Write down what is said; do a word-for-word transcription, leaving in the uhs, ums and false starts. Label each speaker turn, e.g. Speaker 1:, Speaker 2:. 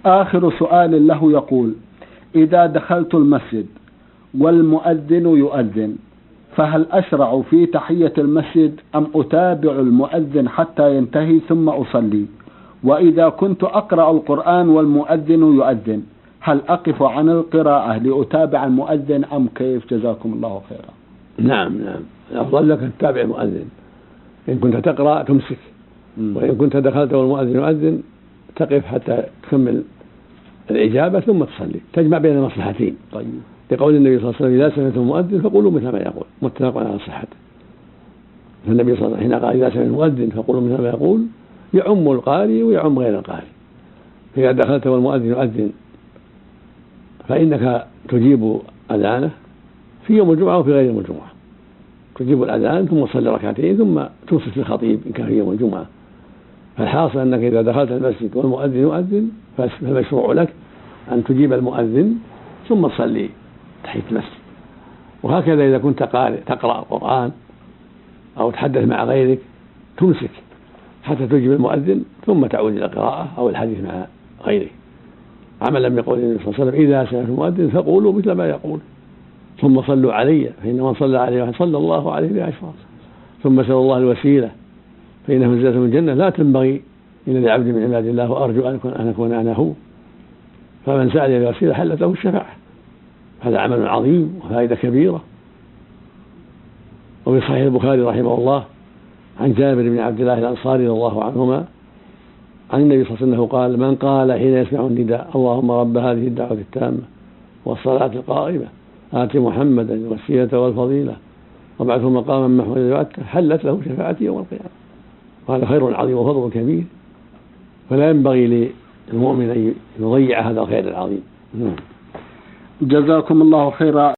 Speaker 1: آخر سؤال له يقول: إذا دخلت المسجد والمؤذن يؤذن فهل أشرع في تحية المسجد أم أتابع المؤذن حتى ينتهي ثم أصلي؟ وإذا كنت أقرأ القرآن والمؤذن يؤذن هل أقف عن القراءة لأتابع المؤذن أم كيف؟ جزاكم الله خيرا.
Speaker 2: نعم نعم الأفضل لك أن تتابع المؤذن. إن كنت تقرأ تمسك، وإن كنت دخلت والمؤذن يؤذن تقف حتى تكمل الإجابة ثم تصلي، تجمع بين المصلحتين.
Speaker 1: طيب.
Speaker 2: لقول النبي صلى الله عليه وسلم: إذا سمعتم المؤذن فقولوا مثل ما يقول، متفق على صحته. فالنبي صلى الله عليه وسلم حين قال: إذا سمعتم المؤذن فقولوا مثل ما يقول، يعم القارئ ويعم غير القارئ. فإذا دخلت والمؤذن يؤذن فإنك تجيب أذانه في يوم الجمعة وفي غير يوم الجمعة، تجيب الأذان ثم تصلي ركعتين ثم توصف الخطيب إن كان في يوم الجمعة. فالحاصل أنك إذا دخلت المسجد والمؤذن يؤذن فالمشروع لك أن تجيب المؤذن ثم تصلي تحية المسجد. وهكذا إذا كنت تقرأ القرآن أو تحدث مع غيرك تمسك حتى تجيب المؤذن ثم تعود إلى القراءة أو الحديث مع غيرك، عملا بقول النبي صلى الله عليه وسلم: إذا سمعتم المؤذن فقولوا مثل ما يقول ثم صلوا علي فإن من صلى عليه صلى الله عليه بعشرة، ثم سألوا الله الوسيلة فإنه منزلة من الجنة لا تنبغي إلا لعبد من عباد الله وأرجو أن أكون أنا هو. فمن سأل الوسيلة حلت له الشفاعة. هذا عمل عظيم وفائدة كبيرة. وفي صحيح البخاري رحمه الله عن جابر بن عبد الله الأنصاري رضي الله عنهما عن النبي صلى الله عليه وسلم قال: من قال حين يسمع النداء: اللهم رب هذه الدعوة التامة والصلاة القائمة آت محمدا الوسيلة والفضيلة وابعثه مقاما محمودا يؤتى، حلت له شفاعتي يوم القيامة. وهذا خير عظيم وفضل كبير، فلا ينبغي للمؤمن أن يضيع هذا الخير العظيم.
Speaker 1: جزاكم الله خيرا.